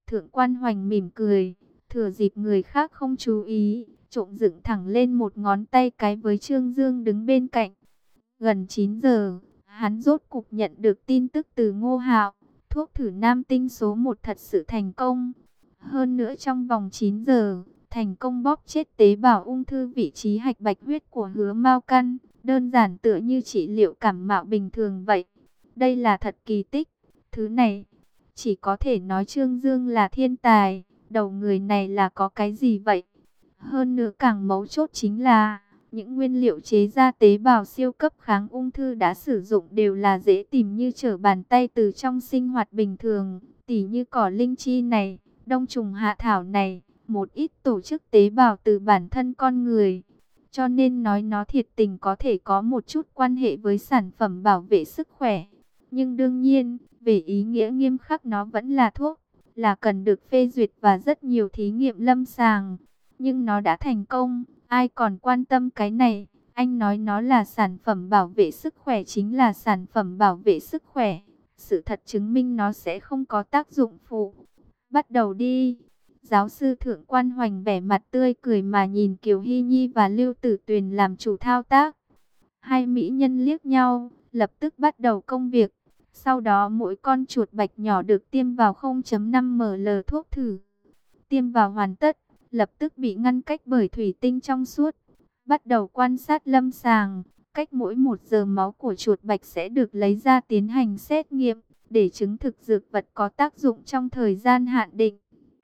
Thượng quan Hoành mỉm cười, thừa dịp người khác không chú ý, trộm dựng thẳng lên một ngón tay cái với Trương Dương đứng bên cạnh. Gần 9 giờ, hắn rốt cục nhận được tin tức từ Ngô Hạo, thuốc thử nam tinh số 1 thật sự thành công. Hơn nữa trong vòng 9 giờ, thành công bóp chết tế bào ung thư vị trí hạch bạch huyết của Hứa Mao Căn, đơn giản tựa như trị liệu cảm mạo bình thường vậy. Đây là thật kỳ tích, thứ này chỉ có thể nói Trương Dương là thiên tài, đầu người này là có cái gì vậy? Hơn nữa càng mấu chốt chính là, những nguyên liệu chế ra tế bào siêu cấp kháng ung thư đã sử dụng đều là dễ tìm như trở bàn tay từ trong sinh hoạt bình thường, tỉ như cỏ linh chi này, đông trùng hạ thảo này, một ít tổ chức tế bào từ bản thân con người. Cho nên nói nó thiệt tình có thể có một chút quan hệ với sản phẩm bảo vệ sức khỏe. Nhưng đương nhiên, về ý nghĩa nghiêm khắc nó vẫn là thuốc, là cần được phê duyệt và rất nhiều thí nghiệm lâm sàng. Nhưng nó đã thành công, ai còn quan tâm cái này? Anh nói nó là sản phẩm bảo vệ sức khỏe chính là sản phẩm bảo vệ sức khỏe. Sự thật chứng minh nó sẽ không có tác dụng phụ. Bắt đầu đi. Giáo sư Thượng quan Hoành vẻ mặt tươi cười mà nhìn Kiều Hy Nhi và Lưu Tử Tuyền làm chủ thao tác. Hai mỹ nhân liếc nhau, lập tức bắt đầu công việc. Sau đó mỗi con chuột bạch nhỏ được tiêm vào 0,5 ml thuốc thử. Tiêm vào hoàn tất, lập tức bị ngăn cách bởi thủy tinh trong suốt. Bắt đầu quan sát lâm sàng, cách mỗi 1 giờ máu của chuột bạch sẽ được lấy ra tiến hành xét nghiệm, để chứng thực dược vật có tác dụng trong thời gian hạn định.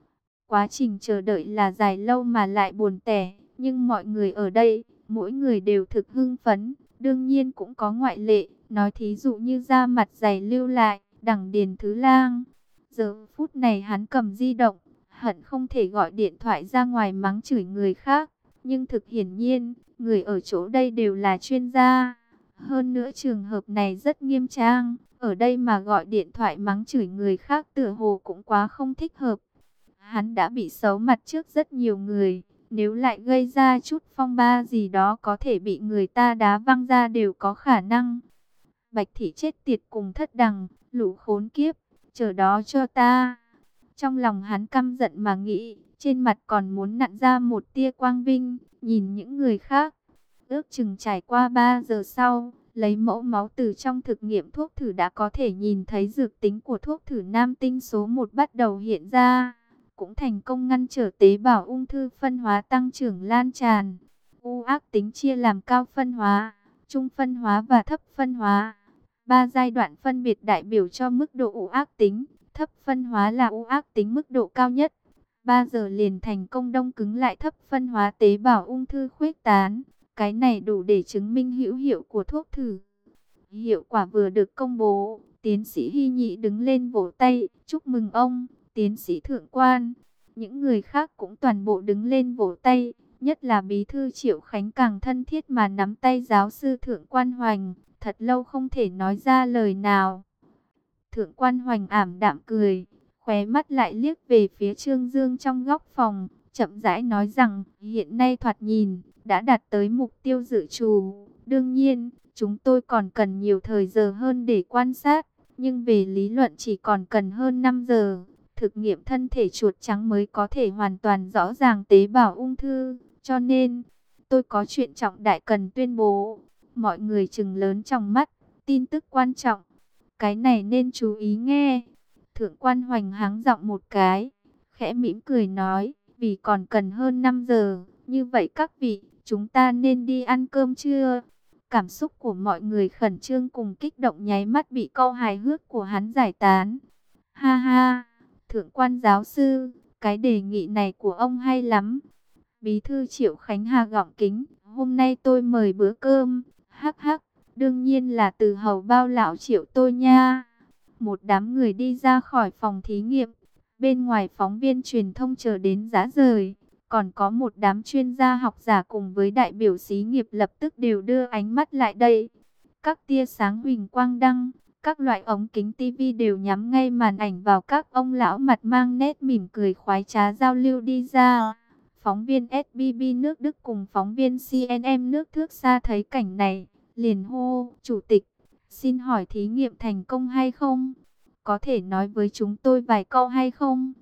Quá trình chờ đợi là dài lâu mà lại buồn tẻ, nhưng mọi người ở đây, mỗi người đều thực hưng phấn, đương nhiên cũng có ngoại lệ, nói thí dụ như da mặt dày Lưu Lại, Đằng Điền Thứ Lang. Giờ phút này hắn cầm di động, hận không thể gọi điện thoại ra ngoài mắng chửi người khác, nhưng thực hiển nhiên, người ở chỗ đây đều là chuyên gia. Hơn nữa trường hợp này rất nghiêm trang, ở đây mà gọi điện thoại mắng chửi người khác tựa hồ cũng quá không thích hợp. Hắn đã bị xấu mặt trước rất nhiều người, nếu lại gây ra chút phong ba gì đó có thể bị người ta đá văng ra đều có khả năng. Bạch Thị chết tiệt cùng Thất Đằng, lũ khốn kiếp, chờ đó cho ta. Trong lòng hắn căm giận mà nghĩ, trên mặt còn muốn nặn ra một tia quang vinh, nhìn những người khác. Ước chừng trải qua 3 giờ sau, lấy mẫu máu từ trong thực nghiệm thuốc thử đã có thể nhìn thấy dược tính của thuốc thử nam tinh số 1 bắt đầu hiện ra. Cũng thành công ngăn trở tế bào ung thư phân hóa tăng trưởng lan tràn. U ác tính chia làm cao phân hóa, trung phân hóa và thấp phân hóa. 3 giai đoạn phân biệt đại biểu cho mức độ u ác tính. Thấp phân hóa là u ác tính mức độ cao nhất. 3 giờ liền thành công đông cứng lại thấp phân hóa tế bào ung thư khuếch tán. Cái này đủ để chứng minh hữu hiệu của thuốc thử. Hiệu quả vừa được công bố, tiến sĩ Hy Nhị đứng lên vỗ tay, chúc mừng ông, tiến sĩ Thượng quan. Những người khác cũng toàn bộ đứng lên vỗ tay, nhất là bí thư Triệu Khánh càng thân thiết mà nắm tay giáo sư Thượng quan Hoành, thật lâu không thể nói ra lời nào. Thượng quan Hoành ảm đạm cười, khóe mắt lại liếc về phía Trương Dương trong góc phòng, chậm rãi nói rằng, hiện nay thoạt nhìn, đã đạt tới mục tiêu dự trù. Đương nhiên, chúng tôi còn cần nhiều thời giờ hơn để quan sát, nhưng về lý luận chỉ còn cần hơn 5 giờ. Thực nghiệm thân thể chuột trắng mới có thể hoàn toàn rõ ràng tế bào ung thư, cho nên, tôi có chuyện trọng đại cần tuyên bố. Mọi người trừng lớn trong mắt, tin tức quan trọng. Cái này nên chú ý nghe. Thượng quan Hoành háng giọng một cái, khẽ mỉm cười nói, vì còn cần hơn 5 giờ, như vậy các vị, chúng ta nên đi ăn cơm trưa. Cảm xúc của mọi người khẩn trương cùng kích động nháy mắt bị câu hài hước của hắn giải tán. Ha ha, Thượng quan giáo sư, cái đề nghị này của ông hay lắm. Bí thư Triệu Khánh Hà gọng kính, hôm nay tôi mời bữa cơm, hắc hắc. Đương nhiên là từ hầu bao lão Triệu tôi nha. Một đám người đi ra khỏi phòng thí nghiệm. Bên ngoài phóng viên truyền thông chờ đến rã rời. Còn có một đám chuyên gia học giả cùng với đại biểu xí nghiệp lập tức đều đưa ánh mắt lại đây. Các tia sáng huỳnh quang đăng, các loại ống kính tivi đều nhắm ngay màn ảnh vào các ông lão mặt mang nét mỉm cười khoái trá giao lưu đi ra. Phóng viên SBB nước Đức cùng phóng viên CNN nước Thước xa thấy cảnh này, liền hô, Chủ tịch, xin hỏi thí nghiệm thành công hay không? Có thể nói với chúng tôi vài câu hay không?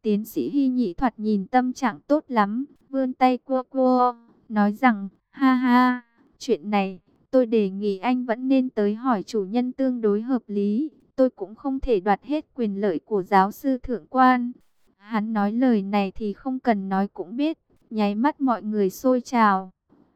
Tiến sĩ Hy Nhị thoạt nhìn tâm trạng tốt lắm, vươn tay cua cua, nói rằng, ha ha, chuyện này, tôi đề nghị anh vẫn nên tới hỏi chủ nhân tương đối hợp lý, tôi cũng không thể đoạt hết quyền lợi của giáo sư thượng quan. Hắn nói lời này thì không cần nói cũng biết, nháy mắt mọi người xôi trào.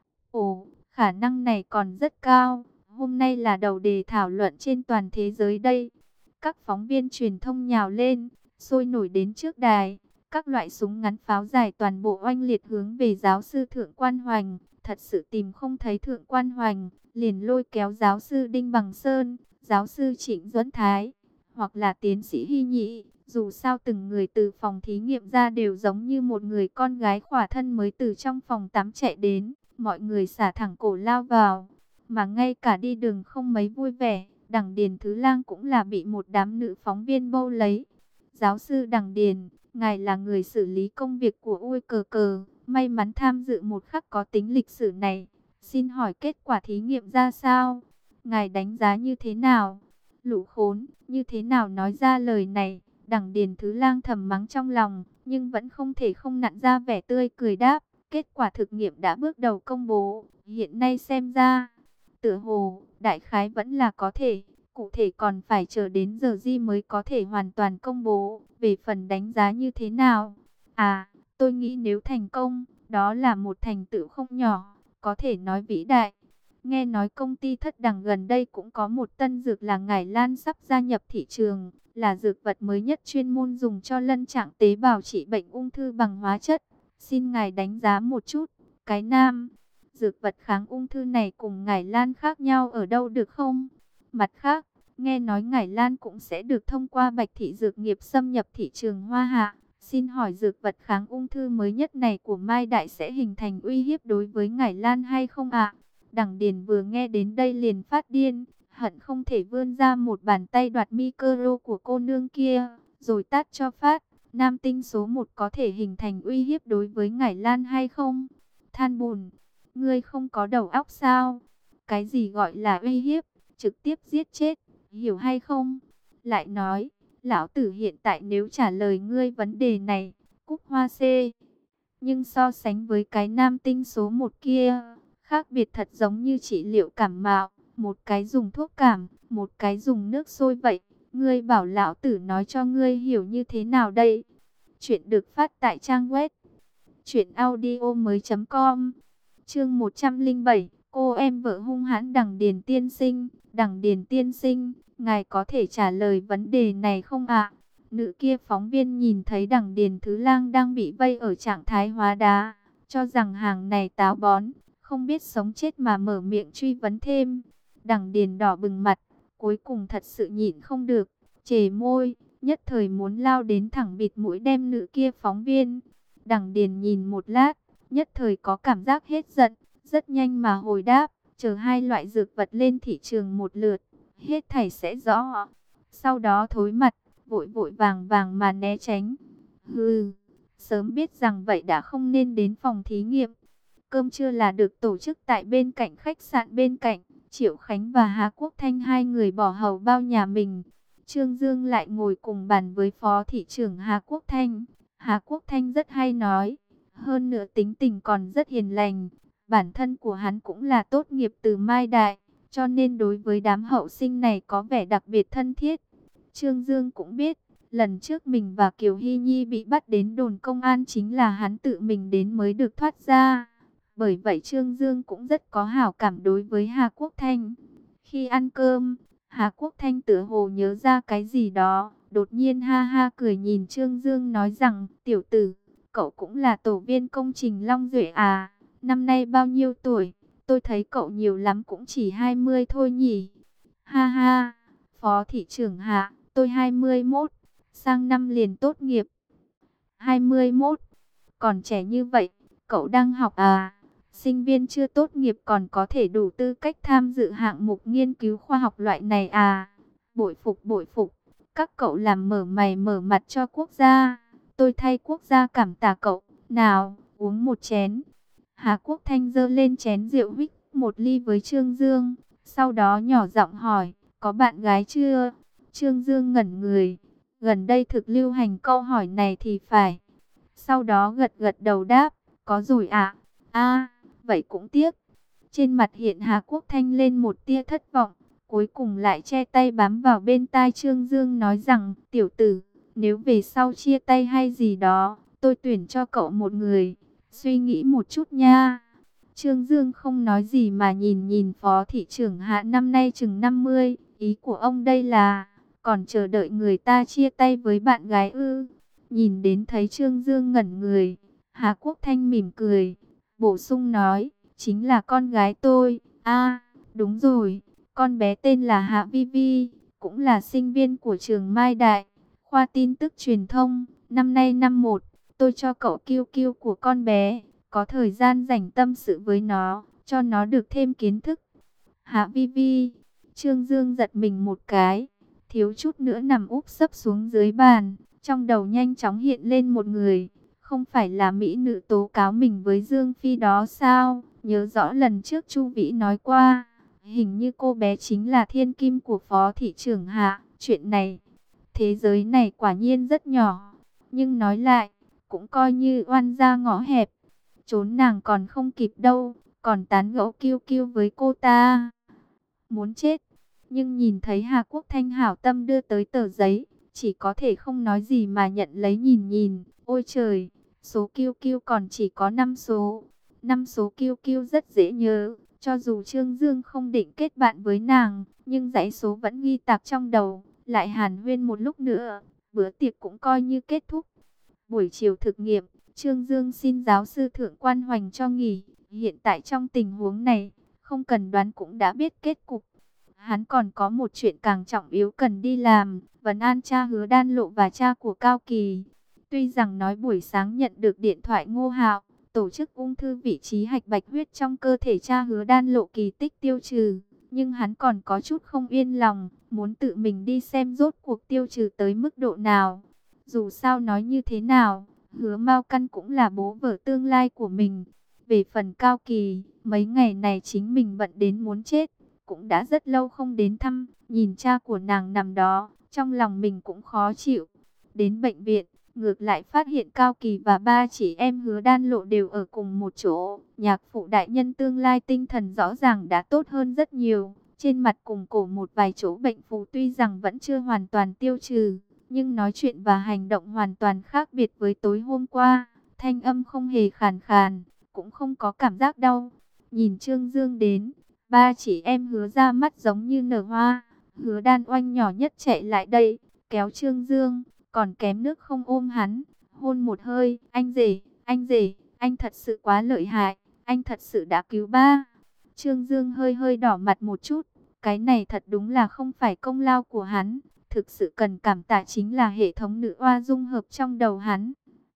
Ồ, khả năng này còn rất cao, hôm nay là đầu đề thảo luận trên toàn thế giới đây. Các phóng viên truyền thông nhào lên, sôi nổi đến trước đài. Các loại súng ngắn pháo dài toàn bộ oanh liệt hướng về giáo sư Thượng Quan Hoành. Thật sự tìm không thấy Thượng Quan Hoành, liền lôi kéo giáo sư Đinh Bằng Sơn, giáo sư Trịnh Duẫn Thái, hoặc là tiến sĩ Hy Nhị. Dù sao từng người từ phòng thí nghiệm ra đều giống như một người con gái khỏa thân mới từ trong phòng tắm chạy đến. Mọi người xả thẳng cổ lao vào, mà ngay cả đi đường không mấy vui vẻ. Đằng Điền Thứ Lang cũng là bị một đám nữ phóng viên bâu lấy. Giáo sư Đằng Điền, ngài là người xử lý công việc của UQQ, may mắn tham dự một khắc có tính lịch sử này. Xin hỏi kết quả thí nghiệm ra sao? Ngài đánh giá như thế nào? Lũ khốn, như thế nào nói ra lời này? Đằng Điền Thứ Lang thầm mắng trong lòng, nhưng vẫn không thể không nặn ra vẻ tươi cười đáp. Kết quả thực nghiệm đã bước đầu công bố, hiện nay xem ra, tựa hồ, đại khái vẫn là có thể, cụ thể còn phải chờ đến giờ Di mới có thể hoàn toàn công bố, về phần đánh giá như thế nào. À, tôi nghĩ nếu thành công, đó là một thành tựu không nhỏ, có thể nói vĩ đại. Nghe nói công ty Thất Đằng gần đây cũng có một tân dược là ngải lan sắp gia nhập thị trường, là dược vật mới nhất chuyên môn dùng cho lân trạng tế bào trị bệnh ung thư bằng hóa chất. Xin ngài đánh giá một chút, cái nam, dược vật kháng ung thư này cùng ngải lan khác nhau ở đâu được không? Mặt khác, nghe nói ngải lan cũng sẽ được thông qua Bạch Thị Dược Nghiệp xâm nhập thị trường Hoa Hạ. Xin hỏi dược vật kháng ung thư mới nhất này của Mai Đại sẽ hình thành uy hiếp đối với ngải lan hay không ạ? Đằng Điền vừa nghe đến đây liền phát điên, hận không thể vươn ra một bàn tay đoạt micro của cô nương kia, rồi tát cho phát. Nam tinh số 1 có thể hình thành uy hiếp đối với ngải lan hay không? Than bùn, ngươi không có đầu óc sao? Cái gì gọi là uy hiếp? Trực tiếp giết chết, hiểu hay không? Lại nói, lão tử hiện tại nếu trả lời ngươi vấn đề này, cúc hoa C. Nhưng so sánh với cái nam tinh số 1 kia, khác biệt thật giống như trị liệu cảm mạo, một cái dùng thuốc cảm, một cái dùng nước sôi vậy. Ngươi bảo lão tử nói cho ngươi hiểu như thế nào đây? Chuyện được phát tại trang web truyệnaudiomoi.com. Chương 107, cô em vợ hung hãn Đằng Điền tiên sinh. Đằng Điền tiên sinh, ngài có thể trả lời vấn đề này không ạ? Nữ kia phóng viên nhìn thấy Đằng Điền Thứ Lang đang bị vây ở trạng thái hóa đá, cho rằng hàng này táo bón, không biết sống chết mà mở miệng truy vấn thêm. Đằng Điền đỏ bừng mặt, cuối cùng thật sự nhịn không được, chề môi, nhất thời muốn lao đến thẳng bịt mũi đem nữ kia phóng viên. Đằng Điền nhìn một lát, nhất thời có cảm giác hết giận, rất nhanh mà hồi đáp, chờ hai loại dược vật lên thị trường một lượt, hết thảy sẽ rõ. Sau đó thối mặt, vội vội vàng vàng mà né tránh. Hừ, sớm biết rằng vậy đã không nên đến phòng thí nghiệm. Cơm trưa là được tổ chức tại bên cạnh khách sạn bên cạnh. Triệu Khánh và Hà Quốc Thanh hai người bỏ hầu bao nhà mình. Trương Dương lại ngồi cùng bàn với Phó Thị trưởng Hà Quốc Thanh. Hà Quốc Thanh rất hay nói, hơn nữa tính tình còn rất hiền lành. Bản thân của hắn cũng là tốt nghiệp từ Mai Đại, cho nên đối với đám hậu sinh này có vẻ đặc biệt thân thiết. Trương Dương cũng biết, lần trước mình và Kiều Hy Nhi bị bắt đến đồn công an chính là hắn tự mình đến mới được thoát ra. Bởi vậy Trương Dương cũng rất có hảo cảm đối với Hà Quốc Thanh. Khi ăn cơm, Hà Quốc Thanh tựa hồ nhớ ra cái gì đó, đột nhiên ha ha cười nhìn Trương Dương nói rằng, tiểu tử, cậu cũng là tổ viên công trình Long Duệ à, năm nay bao nhiêu tuổi? Tôi thấy cậu nhiều lắm cũng chỉ 20 thôi nhỉ. Ha ha, Phó Thị trưởng Hạ, tôi 21, sang năm liền tốt nghiệp. 21, còn trẻ như vậy, cậu đang học à? Sinh viên chưa tốt nghiệp còn có thể đủ tư cách tham dự hạng mục nghiên cứu khoa học loại này à? Bội phục bội phục, các cậu làm mở mày mở mặt cho quốc gia. Tôi thay quốc gia cảm tạ cậu, nào, uống một chén. Hà Quốc Thanh giơ lên chén rượu huých một ly với Trương Dương, sau đó nhỏ giọng hỏi, có bạn gái chưa? Trương Dương ngẩn người, Gần đây thực lưu hành câu hỏi này thì phải. Sau đó gật gật đầu đáp, có rồi ạ. A, vậy cũng tiếc. Trên mặt hiện Hà Quốc Thanh lên một tia thất vọng, cuối cùng lại che tay bám vào bên tai Trương Dương nói rằng, tiểu tử, nếu về sau chia tay hay gì đó, tôi tuyển cho cậu một người, suy nghĩ một chút nha. Trương Dương không nói gì mà nhìn nhìn phó thị trưởng Hạ năm nay chừng 50, ý của ông đây là, còn chờ đợi người ta chia tay với bạn gái ư. Nhìn đến thấy Trương Dương ngẩn người, Hà Quốc Thanh mỉm cười, bổ sung nói, chính là con gái tôi. À, đúng rồi, con bé tên là Hạ Vi Vi, cũng là sinh viên của trường Mai Đại, khoa tin tức truyền thông, năm nay năm 1. Tôi cho cậu kiêu kiêu của con bé, có thời gian rảnh tâm sự với nó, cho nó được thêm kiến thức. Hạ Vi Vi, Trương Dương giật mình một cái, thiếu chút nữa nằm úp sấp xuống dưới bàn, trong đầu nhanh chóng hiện lên một người. Không phải là mỹ nữ tố cáo mình với Dương Phi đó sao? Nhớ rõ lần trước Chu Vĩ nói qua, hình như cô bé chính là thiên kim của phó thị trưởng Hạ. Chuyện này, thế giới này quả nhiên rất nhỏ. Nhưng nói lại, cũng coi như oan gia ngõ hẹp. Trốn nàng còn không kịp đâu, còn tán gẫu kiêu kiêu với cô ta. Muốn chết. Nhưng nhìn thấy Hà Quốc Thanh hảo tâm đưa tới tờ giấy, chỉ có thể không nói gì mà nhận lấy nhìn nhìn. Ôi trời, số kiêu kiêu còn chỉ có 5 số. 5 số kiêu kiêu rất dễ nhớ. Cho dù Trương Dương không định kết bạn với nàng, nhưng dãy số vẫn ghi tạc trong đầu. Lại hàn huyên một lúc nữa, bữa tiệc cũng coi như kết thúc. Buổi chiều thực nghiệm, Trương Dương xin giáo sư thượng quan hoành cho nghỉ. Hiện tại trong tình huống này, không cần đoán cũng đã biết kết cục. Hắn còn có một chuyện càng trọng yếu cần đi làm, vấn an cha Hứa Đan Lộ và cha của Cao Kỳ. Tuy rằng nói buổi sáng nhận được điện thoại Ngô Hạo, tổ chức ung thư vị trí hạch bạch huyết trong cơ thể cha Hứa Đan Lộ kỳ tích tiêu trừ, nhưng hắn còn có chút không yên lòng, muốn tự mình đi xem rốt cuộc tiêu trừ tới mức độ nào. Dù sao nói như thế nào, Hứa Mao Căn cũng là bố vợ tương lai của mình. Về phần Cao Kỳ, mấy ngày này chính mình bận đến muốn chết, cũng đã rất lâu không đến thăm, nhìn cha của nàng nằm đó, trong lòng mình cũng khó chịu. Đến bệnh viện, ngược lại phát hiện Cao Kỳ và ba chị em Hứa Đan Lộ đều ở cùng một chỗ. Nhạc phụ đại nhân tương lai tinh thần rõ ràng đã tốt hơn rất nhiều. Trên mặt cùng cổ một vài chỗ bệnh phù tuy rằng vẫn chưa hoàn toàn tiêu trừ, nhưng nói chuyện và hành động hoàn toàn khác biệt với tối hôm qua. Thanh âm không hề khàn khàn, cũng không có cảm giác đau. Nhìn Trương Dương đến, ba chị em Hứa ra mắt giống như nở hoa. Hứa Đan Oanh nhỏ nhất chạy lại đây, kéo Trương Dương, còn kém nước không ôm hắn, hôn một hơi. Anh rể, anh thật sự quá lợi hại, anh thật sự đã cứu ba. Trương Dương hơi hơi đỏ mặt một chút, cái này thật đúng là không phải công lao của hắn, thực sự cần cảm tạ chính là hệ thống nữ oa dung hợp trong đầu hắn.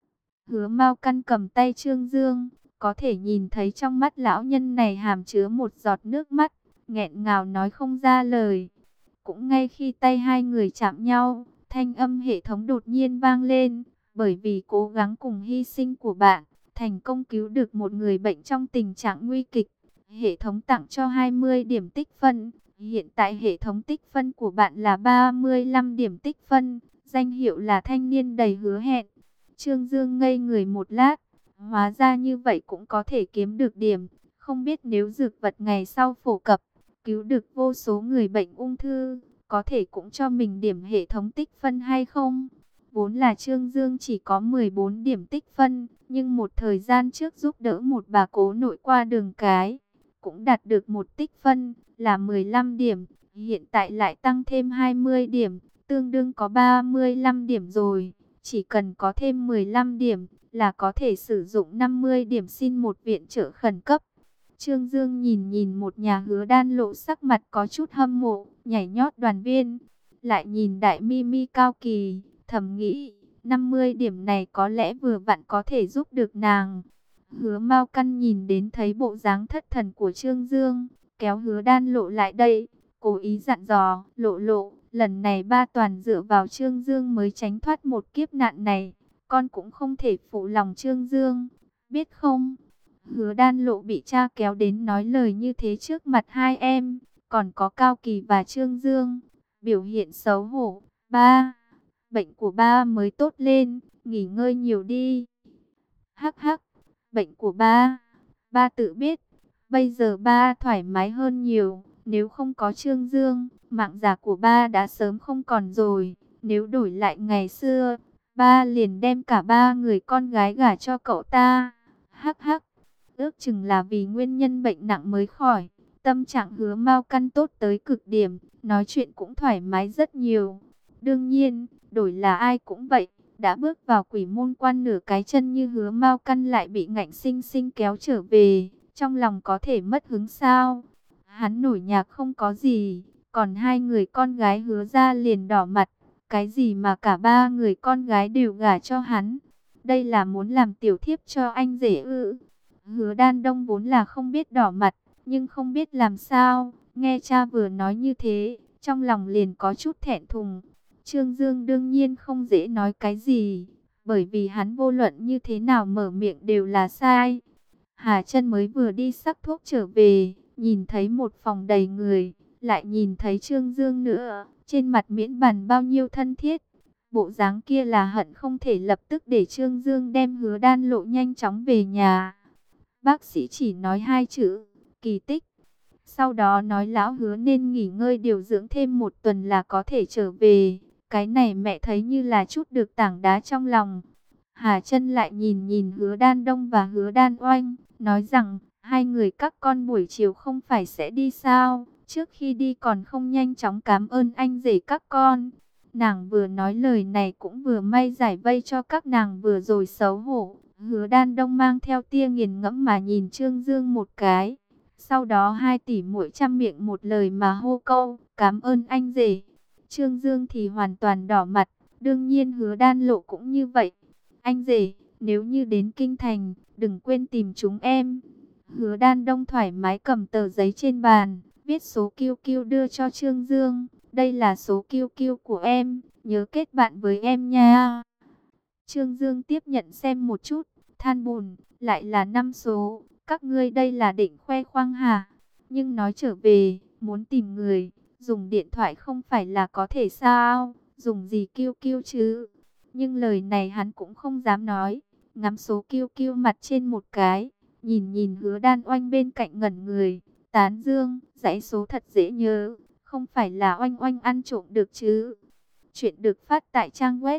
Hứa Mao Căn cầm tay Trương Dương, có thể nhìn thấy trong mắt lão nhân này hàm chứa một giọt nước mắt, nghẹn ngào nói không ra lời. Cũng ngay khi tay hai người chạm nhau, thanh âm hệ thống đột nhiên vang lên, bởi vì cố gắng cùng hy sinh của bạn, thành công cứu được một người bệnh trong tình trạng nguy kịch. Hệ thống tặng cho 20 điểm tích phân. Hiện tại hệ thống tích phân của bạn là 35 điểm tích phân, danh hiệu là thanh niên đầy hứa hẹn. Trương Dương ngây người một lát, hóa ra như vậy cũng có thể kiếm được điểm. Không biết nếu dược vật ngày sau phổ cập, cứu được vô số người bệnh ung thư, có thể cũng cho mình điểm hệ thống tích phân hay không? Vốn là Trương Dương chỉ có 14 điểm tích phân, nhưng một thời gian trước giúp đỡ một bà cố nội qua đường cái, cũng đạt được một tích phân là 15 điểm. Hiện tại lại tăng thêm 20 điểm, tương đương có 35 điểm rồi. Chỉ cần có thêm 15 điểm là có thể sử dụng 50 điểm xin một viện trợ khẩn cấp. Trương Dương nhìn nhìn một nhà Hứa Đan Lộ sắc mặt có chút hâm mộ, nhảy nhót đoàn viên. Lại nhìn đại Mimi Cao Kỳ, thầm nghĩ, 50 điểm này có lẽ vừa vặn có thể giúp được nàng. Hứa Mao Căn nhìn đến thấy bộ dáng thất thần của Trương Dương, kéo Hứa Đan Lộ lại đây, cố ý dặn dò, Lộ Lộ, lần này ba toàn dựa vào Trương Dương mới tránh thoát một kiếp nạn này, con cũng không thể phụ lòng Trương Dương, biết không? Hứa Đan Lộ bị cha kéo đến nói lời như thế trước mặt hai em, còn có Cao Kỳ và Trương Dương, biểu hiện xấu hổ. bệnh của ba mới tốt lên, nghỉ ngơi nhiều đi. Hắc hắc, bệnh của ba tự biết, bây giờ ba thoải mái hơn nhiều, nếu không có Trương Dương, mạng già của ba đã sớm không còn rồi, nếu đổi lại ngày xưa, ba liền đem cả ba người con gái gả cho cậu ta. Hắc hắc, ước chừng là vì nguyên nhân bệnh nặng mới khỏi, tâm trạng Hứa Mao Căn tốt tới cực điểm, nói chuyện cũng thoải mái rất nhiều. Đương nhiên, đổi là ai cũng vậy, đã bước vào quỷ môn quan nửa cái chân như Hứa Mao Căn lại bị ngạnh sinh sinh kéo trở về, trong lòng có thể mất hứng sao? Hắn nổi nhạc không có gì, còn hai người con gái Hứa ra liền đỏ mặt, cái gì mà cả ba người con gái đều gả cho hắn? Đây là muốn làm tiểu thiếp cho anh rể ư? Hứa Đan Đông vốn là không biết đỏ mặt, nhưng không biết làm sao, nghe cha vừa nói như thế, trong lòng liền có chút thẹn thùng. Trương Dương đương nhiên không dễ nói cái gì, bởi vì hắn vô luận như thế nào mở miệng đều là sai. Hà Chân mới vừa đi sắc thuốc trở về, nhìn thấy một phòng đầy người, lại nhìn thấy Trương Dương nữa, trên mặt miễn bàn bao nhiêu thân thiết. Bộ dáng kia là hận không thể lập tức để Trương Dương đem Hứa Đan Lộ nhanh chóng về nhà. Bác sĩ chỉ nói hai chữ, kỳ tích. Sau đó nói lão Hứa nên nghỉ ngơi điều dưỡng thêm một tuần là có thể trở về. Cái này mẹ thấy như là chút được tảng đá trong lòng. Hà Chân lại nhìn nhìn Hứa Đan Đông và Hứa Đan Oanh, nói rằng hai người các con buổi chiều không phải sẽ đi sao? Trước khi đi còn không nhanh chóng cảm ơn anh rể các con. Nàng vừa nói lời này cũng vừa may giải vây cho các nàng vừa rồi xấu hổ. Hứa Đan Đông mang theo tia nghiền ngẫm mà nhìn Trương Dương một cái. Sau đó hai tỷ muội chăm miệng một lời mà hô câu, cảm ơn anh rể. Trương Dương thì hoàn toàn đỏ mặt, đương nhiên Hứa Đan Lộ cũng như vậy. Anh rể, nếu như đến Kinh Thành, đừng quên tìm chúng em. Hứa Đan Đông thoải mái cầm tờ giấy trên bàn, viết số QQ đưa cho Trương Dương. Đây là số QQ của em, nhớ kết bạn với em nha. Trương Dương tiếp nhận xem một chút, than buồn, lại là 5 số. Các ngươi đây là định khoe khoang hả? Nhưng nói trở về, muốn tìm người, dùng điện thoại không phải là có thể sao? Dùng gì QQ chứ? Nhưng lời này hắn cũng không dám nói. Ngắm số QQ mặt trên một cái, nhìn nhìn Hứa Đan Oanh bên cạnh ngẩn người, tán dương, dãy số thật dễ nhớ, không phải là Oanh Oanh ăn trộm được chứ? Chuyện được phát tại trang web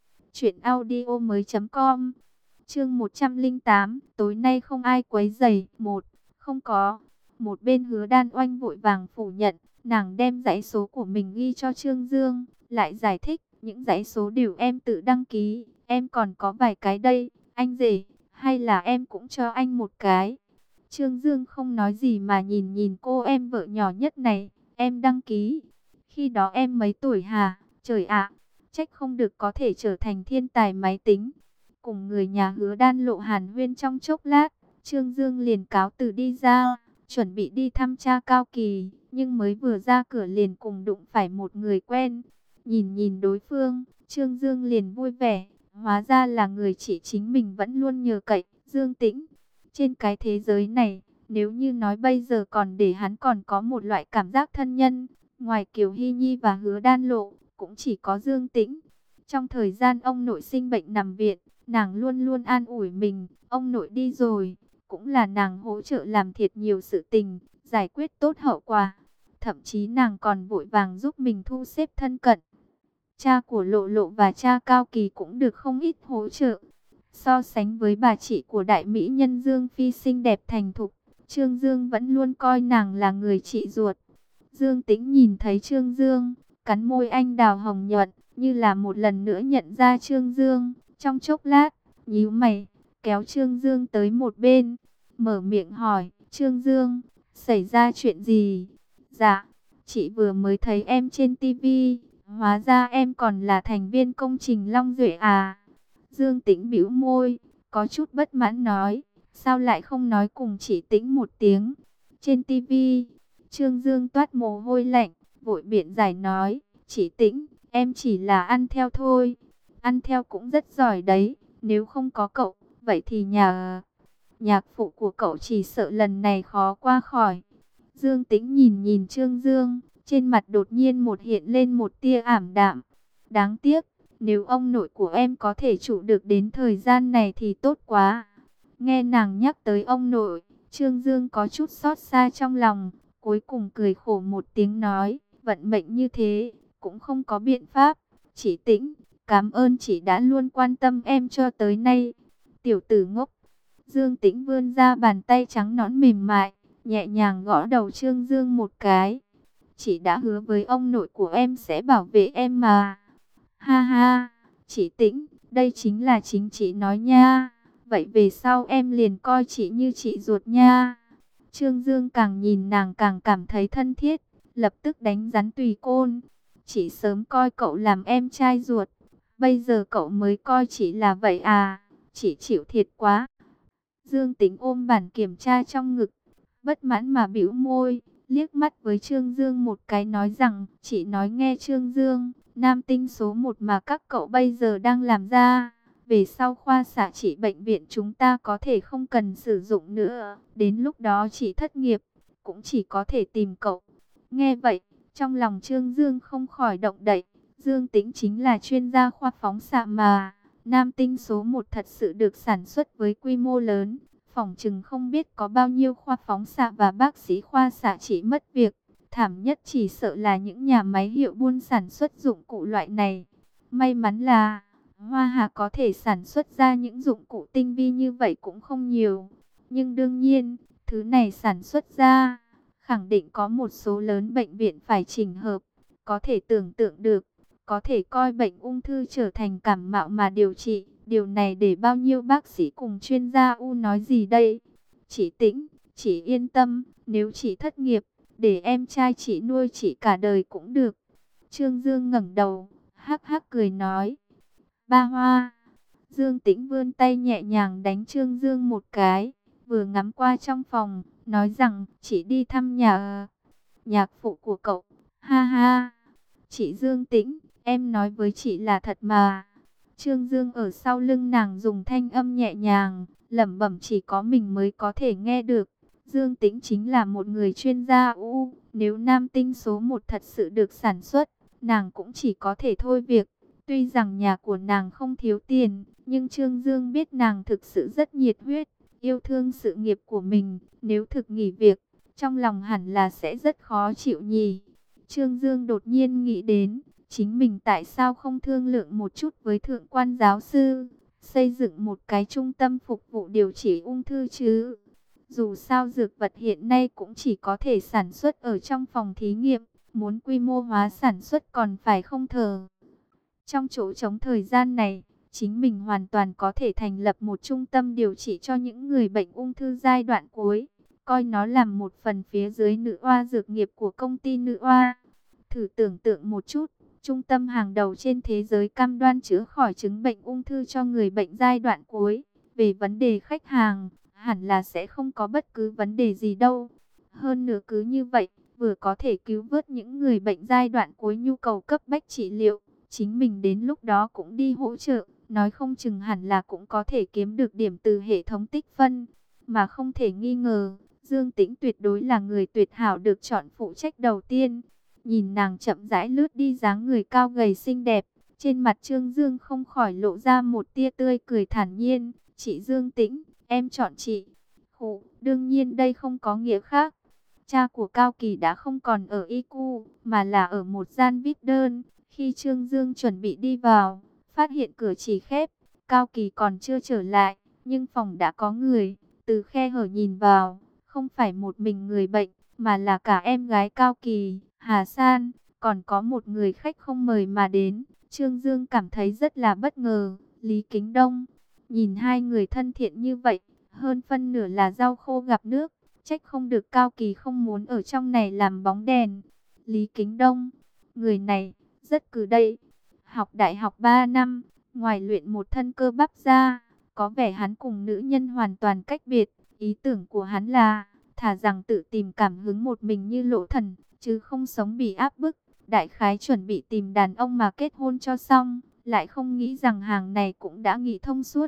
truyệnaudiomoi.com. Chương 108, tối nay không ai quấy rầy. Không có. Một bên Hứa Đan Oanh vội vàng phủ nhận, nàng đem dãy số của mình ghi cho Trương Dương, lại giải thích, những dãy số đều em tự đăng ký, em còn có vài cái đây, anh rể, hay là em cũng cho anh một cái. Trương Dương không nói gì mà nhìn nhìn cô em vợ nhỏ nhất này, em đăng ký. Khi đó em mấy tuổi hả? Trời ạ, trách không được có thể trở thành thiên tài máy tính. Cùng người nhà Hứa Đan Lộ hàn huyên trong chốc lát, Trương Dương liền cáo từ đi ra, chuẩn bị đi thăm cha Cao Kỳ, nhưng mới vừa ra cửa liền cùng đụng phải một người quen. Nhìn nhìn đối phương, Trương Dương liền vui vẻ, hóa ra là người chị chính mình vẫn luôn nhờ cậy, Dương Tĩnh. Trên cái thế giới này, nếu như nói bây giờ còn để hắn còn có một loại cảm giác thân nhân, ngoài Kiều Hy Nhi và Hứa Đan Lộ, cũng chỉ có Dương Tĩnh. Trong thời gian ông nội sinh bệnh nằm viện, nàng luôn luôn an ủi mình, ông nội đi rồi, cũng là nàng hỗ trợ làm thiệt nhiều sự tình, giải quyết tốt hậu quả. Thậm chí nàng còn vội vàng giúp mình thu xếp thân cận. Cha của Lộ Lộ và cha Cao Kỳ cũng được không ít hỗ trợ. So sánh với bà chị của đại mỹ nhân Dương Phi xinh đẹp thành thục, Trương Dương vẫn luôn coi nàng là người chị ruột. Dương Tĩnh nhìn thấy Trương Dương, cắn môi anh đào hồng nhuận, như là một lần nữa nhận ra Trương Dương. Trong chốc lát, nhíu mày, kéo Trương Dương tới một bên, mở miệng hỏi, Trương Dương, xảy ra chuyện gì? Dạ, chị vừa mới thấy em trên tivi, hóa ra em còn là thành viên công trình Long Duệ à? Dương Tĩnh bĩu môi, có chút bất mãn nói, sao lại không nói cùng chị Tĩnh một tiếng? Trên tivi, Trương Dương toát mồ hôi lạnh, vội biện giải nói, chị Tĩnh, em chỉ là ăn theo thôi. Ăn theo cũng rất giỏi đấy, nếu không có cậu, vậy thì nhạc phụ của cậu chỉ sợ lần này khó qua khỏi. Dương Tĩnh nhìn nhìn Trương Dương, trên mặt đột nhiên hiện lên một tia ảm đạm. Đáng tiếc, Nếu ông nội của em có thể trụ được đến thời gian này thì tốt quá. Nghe nàng nhắc tới ông nội, Trương Dương có chút xót xa trong lòng, cuối cùng cười khổ một tiếng nói, vận mệnh như thế, cũng không có biện pháp. Chị Tĩnh, cảm ơn chị đã luôn quan tâm em cho tới nay. Tiểu tử ngốc. Dương Tĩnh vươn ra bàn tay trắng nõn mềm mại, nhẹ nhàng gõ đầu Trương Dương một cái. Chị đã hứa với ông nội của em sẽ bảo vệ em mà. Ha ha, chị Tĩnh, đây chính là chính chị nói nha. Vậy về sau em liền coi chị như chị ruột nha. Trương Dương càng nhìn nàng càng cảm thấy thân thiết, lập tức đánh rắn tùy côn. Chị sớm coi cậu làm em trai ruột, bây giờ cậu mới coi chị là vậy à, chị chịu thiệt quá. Dương Tĩnh ôm bản kiểm tra trong ngực, bất mãn mà bĩu môi, liếc mắt với Trương Dương một cái nói rằng, chị nói nghe Trương Dương, nam tinh số 1 mà các cậu bây giờ đang làm ra, về sau khoa xạ trị bệnh viện chúng ta có thể không cần sử dụng nữa, đến lúc đó chị thất nghiệp, cũng chỉ có thể tìm cậu. Nghe vậy, trong lòng Trương Dương không khỏi động đậy, Dương Tĩnh chính là chuyên gia khoa phóng xạ mà. Nam tinh số 1 thật sự được sản xuất với quy mô lớn, phỏng chừng không biết có bao nhiêu khoa phóng xạ và bác sĩ khoa xạ chỉ mất việc. Thảm nhất chỉ sợ là những nhà máy hiệu buôn sản xuất dụng cụ loại này. May mắn là Hoa Hà có thể sản xuất ra những dụng cụ tinh vi như vậy cũng không nhiều. Nhưng đương nhiên, thứ này sản xuất ra, khẳng định có một số lớn bệnh viện phải chỉnh hợp. Có thể tưởng tượng được, có thể coi bệnh ung thư trở thành cảm mạo mà điều trị. Điều này để bao nhiêu bác sĩ cùng chuyên gia nói gì đây? Chị Tĩnh, chị yên tâm, nếu chị thất nghiệp, để em trai chị nuôi chị cả đời cũng được. Trương Dương ngẩng đầu, hắc hắc cười nói. Ba Hoa. Dương Tĩnh vươn tay nhẹ nhàng đánh Trương Dương một cái, vừa ngắm qua trong phòng, nói rằng chị đi thăm nhà nhạc phụ của cậu. Ha ha. Chị Dương Tĩnh, em nói với chị là thật mà. Trương Dương ở sau lưng nàng dùng thanh âm nhẹ nhàng, lẩm bẩm chỉ có mình mới có thể nghe được. Dương Tĩnh chính là một người chuyên gia nếu nam tinh số 1 thật sự được sản xuất, nàng cũng chỉ có thể thôi việc. Tuy rằng nhà của nàng không thiếu tiền, nhưng Trương Dương biết nàng thực sự rất nhiệt huyết, yêu thương sự nghiệp của mình. Nếu thực nghỉ việc, trong lòng hẳn là sẽ rất khó chịu nhỉ. Trương Dương đột nhiên nghĩ đến, chính mình tại sao không thương lượng một chút với thượng quan giáo sư, xây dựng một cái trung tâm phục vụ điều trị ung thư chứ. Dù sao dược vật hiện nay cũng chỉ có thể sản xuất ở trong phòng thí nghiệm, muốn quy mô hóa sản xuất còn phải không thờ. Trong chỗ trống thời gian này, chính mình hoàn toàn có thể thành lập một trung tâm điều trị cho những người bệnh ung thư giai đoạn cuối, coi nó làm một phần phía dưới nữ oa dược nghiệp của công ty nữ oa. Thử tưởng tượng một chút, trung tâm hàng đầu trên thế giới cam đoan chữa khỏi chứng bệnh ung thư cho người bệnh giai đoạn cuối. Về vấn đề khách hàng, hẳn là sẽ không có bất cứ vấn đề gì đâu. Hơn nữa cứ như vậy, vừa có thể cứu vớt những người bệnh giai đoạn cuối nhu cầu cấp bách trị liệu. Chính mình đến lúc đó cũng đi hỗ trợ, nói không chừng hẳn là cũng có thể kiếm được điểm từ hệ thống tích phân. Mà không thể nghi ngờ, Dương Tĩnh tuyệt đối là người tuyệt hảo được chọn phụ trách đầu tiên. Nhìn nàng chậm rãi lướt đi dáng người cao gầy xinh đẹp, trên mặt Trương Dương không khỏi lộ ra một tia tươi cười thản nhiên. Chị Dương Tĩnh, em chọn chị. Đương nhiên đây không có nghĩa khác. Cha của Cao Kỳ đã không còn ở IQ, mà là ở một gian VIP đơn. Khi Trương Dương chuẩn bị đi vào, phát hiện cửa chỉ khép, Cao Kỳ còn chưa trở lại, nhưng phòng đã có người. Từ khe hở nhìn vào, không phải một mình người bệnh, mà là cả em gái Cao Kỳ, Hà San, còn có một người khách không mời mà đến. Trương Dương cảm thấy rất là bất ngờ. Lý Kính Đông, nhìn hai người thân thiện như vậy, hơn phân nửa là rau khô gặp nước, trách không được Cao Kỳ không muốn ở trong này làm bóng đèn. Lý Kính Đông, người này rất cừ đây, học đại học 3 năm, ngoài luyện một thân cơ bắp ra, có vẻ hắn cùng nữ nhân hoàn toàn cách biệt. Ý tưởng của hắn là, thà rằng tự tìm cảm hứng một mình như Lỗ Thần, chứ không sống bị áp bức. Đại khái chuẩn bị tìm đàn ông mà kết hôn cho xong, lại không nghĩ rằng hàng này cũng đã nghĩ thông suốt.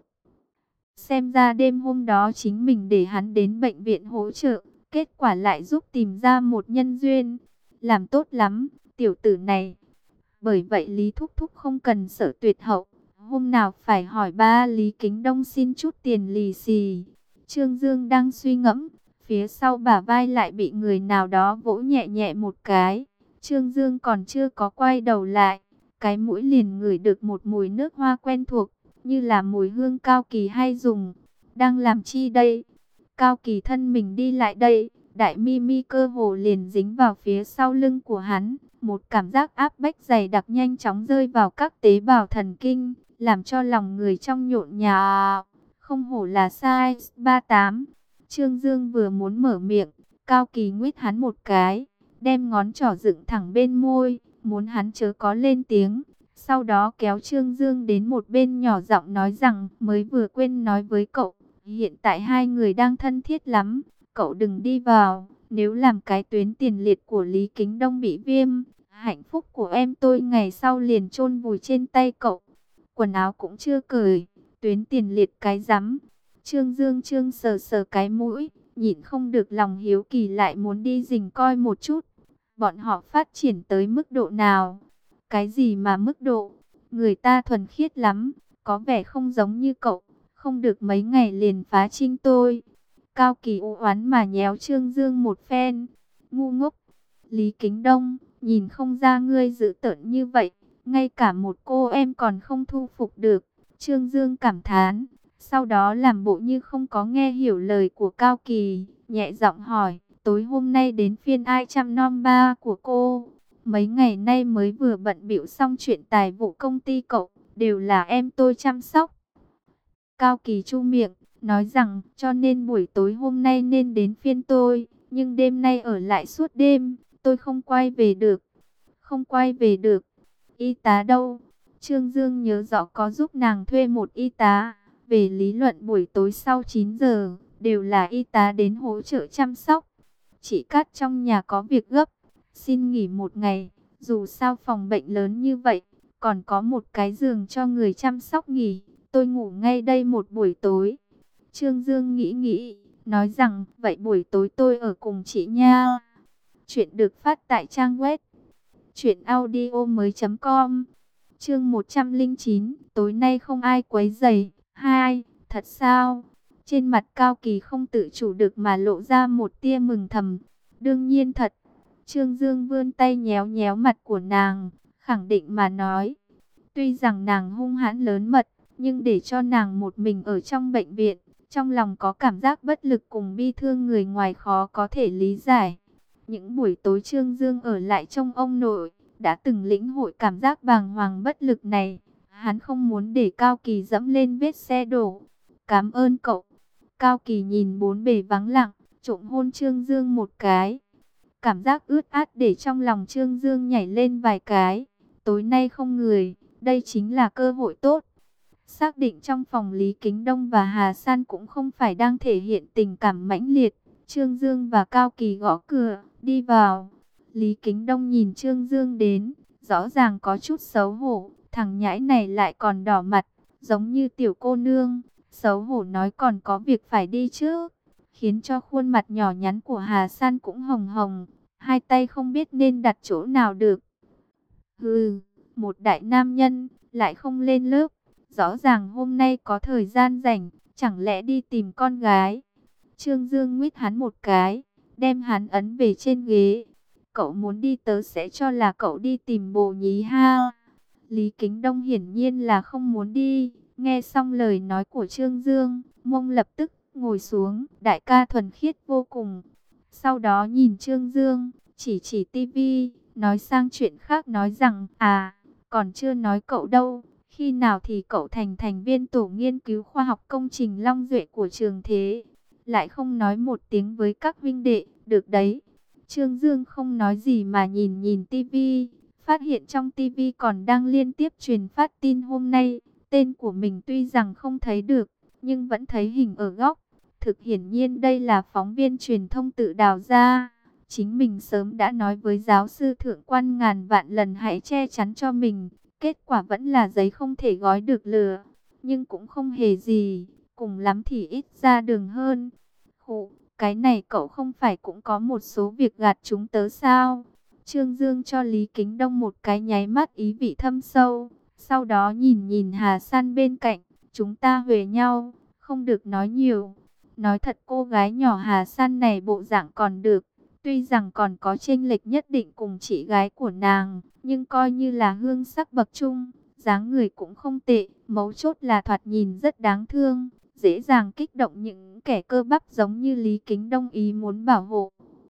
Xem ra đêm hôm đó chính mình để hắn đến bệnh viện hỗ trợ, kết quả lại giúp tìm ra một nhân duyên. Làm tốt lắm, tiểu tử này. Bởi vậy Lý Thúc Thúc không cần sợ tuyệt hậu. Hôm nào phải hỏi ba Lý Kính Đông xin chút tiền lì xì. Trương Dương đang suy ngẫm, phía sau bả vai lại bị người nào đó vỗ nhẹ nhẹ một cái. Trương Dương còn chưa có quay đầu lại, cái mũi liền ngửi được một mùi nước hoa quen thuộc, như là mùi hương Cao Kỳ hay dùng. Đang làm chi đây? Cao Kỳ thân mình đi lại đây, đại mi mi cơ hồ liền dính vào phía sau lưng của hắn. Một cảm giác áp bách dày đặc nhanh chóng rơi vào các tế bào thần kinh, làm cho lòng người trong nhộn nhạo. Không hổ là size 38. Trương Dương vừa muốn mở miệng, Cao Kỳ nguyết hắn một cái, đem ngón trỏ dựng thẳng bên môi, muốn hắn chớ có lên tiếng. Sau đó kéo Trương Dương đến một bên nhỏ giọng nói rằng, mới vừa quên nói với cậu, hiện tại hai người đang thân thiết lắm, cậu đừng đi vào, nếu làm cái tuyến tiền liệt của Lý Kính Đông bị viêm, hạnh phúc của em tôi ngày sau liền chôn vùi trên tay cậu. Quần áo cũng chưa cởi, tuyến tiền liệt cái rắm. Trương Dương sờ sờ cái mũi, nhịn không được lòng hiếu kỳ lại muốn đi rình coi một chút. Bọn họ phát triển tới mức độ nào? Cái gì mà mức độ? Người ta thuần khiết lắm, có vẻ không giống như cậu, không được mấy ngày liền phá trinh tôi. Cao Kỳ u oán mà nhéo Trương Dương một phen. Ngu ngốc, Lý Kính Đông, nhìn không ra ngươi dữ tợn như vậy, ngay cả một cô em còn không thu phục được. Trương Dương cảm thán, sau đó làm bộ như không có nghe hiểu lời của Cao Kỳ, nhẹ giọng hỏi, tối hôm nay đến phiên ai chăm nom ba của cô? Mấy ngày nay mới vừa bận bịu xong chuyện tài vụ công ty cậu, đều là em tôi chăm sóc. Cao Kỳ chu miệng, nói rằng, cho nên buổi tối hôm nay nên đến phiên tôi, nhưng đêm nay ở lại suốt đêm, tôi không quay về được. Không quay về được. Y tá đâu? Trương Dương nhớ rõ có giúp nàng thuê một y tá. Về lý luận buổi tối sau 9 giờ, đều là y tá đến hỗ trợ chăm sóc. Chị Cát trong nhà có việc gấp, xin nghỉ một ngày. Dù sao phòng bệnh lớn như vậy, còn có một cái giường cho người chăm sóc nghỉ. Tôi ngủ ngay đây một buổi tối. Trương Dương nghĩ nghĩ, nói rằng, vậy buổi tối tôi ở cùng chị nha. Chuyện được phát tại trang web truyệnaudiomoi.com. Chương 109, tối nay không ai quấy rầy. 2, thật sao? Trên mặt Cao Kỳ không tự chủ được mà lộ ra một tia mừng thầm. Đương nhiên thật. Trương Dương vươn tay nhéo nhéo mặt của nàng, khẳng định mà nói. Tuy rằng nàng hung hãn lớn mật, nhưng để cho nàng một mình ở trong bệnh viện, trong lòng có cảm giác bất lực cùng bi thương người ngoài khó có thể lý giải. Những buổi tối Trương Dương ở lại trong ông nội, đã từng lĩnh hội cảm giác bàng hoàng bất lực này. Hắn không muốn để Cao Kỳ dẫm lên vết xe đổ. Cảm ơn cậu. Cao Kỳ nhìn bốn bề vắng lặng, trộm hôn Trương Dương một cái. Cảm giác ướt át để trong lòng Trương Dương nhảy lên vài cái. Tối nay không người, đây chính là cơ hội tốt. Xác định trong phòng Lý Kính Đông và Hà San cũng không phải đang thể hiện tình cảm mãnh liệt. Trương Dương và Cao Kỳ gõ cửa, đi vào. Lý Kính Đông nhìn Trương Dương đến, rõ ràng có chút xấu hổ. Thằng nhãi này lại còn đỏ mặt, giống như tiểu cô nương. Xấu hổ nói còn có việc phải đi trước, khiến cho khuôn mặt nhỏ nhắn của Hà San cũng hồng hồng. Hai tay không biết nên đặt chỗ nào được. Hừ, một đại nam nhân, lại không lên lớp. Rõ ràng hôm nay có thời gian rảnh, chẳng lẽ đi tìm con gái. Trương Dương nguyết hắn một cái, đem hắn ấn về trên ghế. Cậu muốn đi tớ sẽ cho là cậu đi tìm bồ nhí ha. Lý Kính Đông hiển nhiên là không muốn đi. Nghe xong lời nói của Trương Dương, mông lập tức ngồi xuống. Đại ca thuần khiết vô cùng. Sau đó nhìn Trương Dương, chỉ tivi, nói sang chuyện khác nói rằng, còn chưa nói cậu đâu. Khi nào thì cậu thành thành viên tổ nghiên cứu khoa học công trình Long Duệ của trường thế? Lại không nói một tiếng với các huynh đệ, được đấy. Trương Dương không nói gì mà nhìn tivi, phát hiện trong tivi còn đang liên tiếp truyền phát tin hôm nay. Tên của mình tuy rằng không thấy được, nhưng vẫn thấy hình ở góc. Thực hiển nhiên đây là phóng viên truyền thông tự đào ra. Chính mình sớm đã nói với giáo sư thượng quan ngàn vạn lần hãy che chắn cho mình. Kết quả vẫn là giấy không thể gói được lửa. Nhưng cũng không hề gì, cùng lắm thì ít ra đường hơn. Khụ, cái này cậu không phải cũng có một số việc gạt chúng tớ sao? Trương Dương cho Lý Kính Đông một cái nháy mắt ý vị thâm sâu. Sau đó nhìn nhìn Hà San bên cạnh. Chúng ta huề nhau, không được nói nhiều. Nói thật cô gái nhỏ Hà San này bộ dạng còn được. Tuy rằng còn có chênh lệch nhất định cùng chị gái của nàng, nhưng coi như là hương sắc bậc trung, dáng người cũng không tệ, mấu chốt là thoạt nhìn rất đáng thương, dễ dàng kích động những kẻ cơ bắp giống như Lý Kính Đông ý muốn bảo hộ.